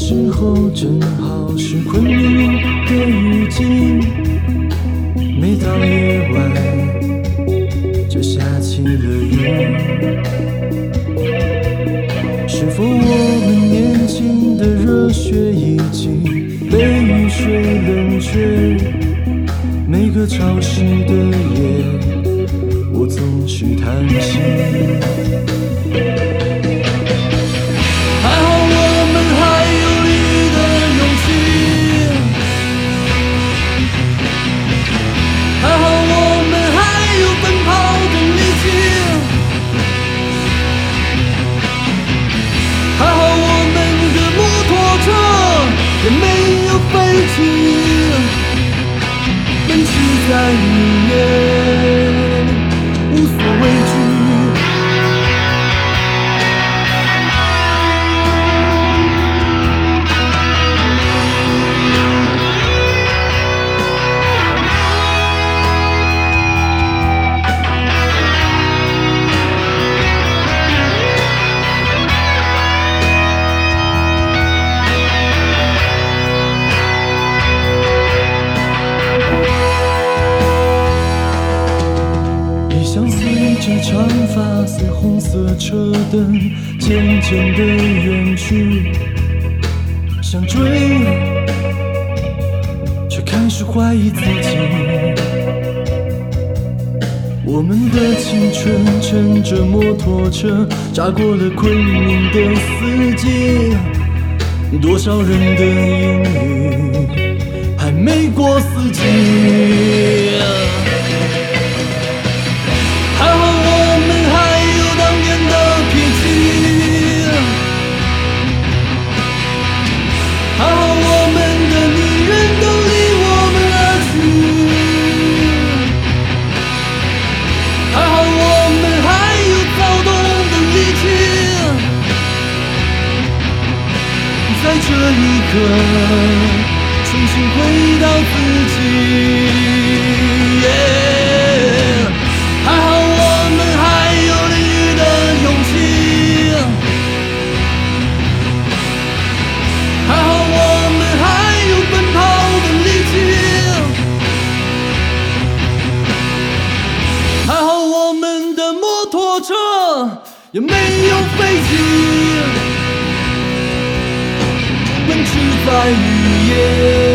时候正好是昆明的雨季，每到夜晚就下起了雨。是否我们年轻的热血已经被雨水冷却？每个潮湿的夜，我总是叹息。还好我们还有淋雨的勇气，还好我们还有奔跑的力气，还好我们的摩托车也没有废弃，奔驰在雨夜，无所畏惧。相随着长发，随红色车灯渐渐地远去，想追，却开始怀疑自己。我们的青春乘着摩托车，扎过了昆明的四季，多少人的英语还没过四季。还好我们还有当年的脾气，还好我们的女人都离我们而去，还好我们还有躁动的力气，在这一刻重新回到自己。还好我们还有淋雨的勇气，还好我们还有奔跑的力气，还好我们的摩托车也没有废弃，奔驰在雨夜。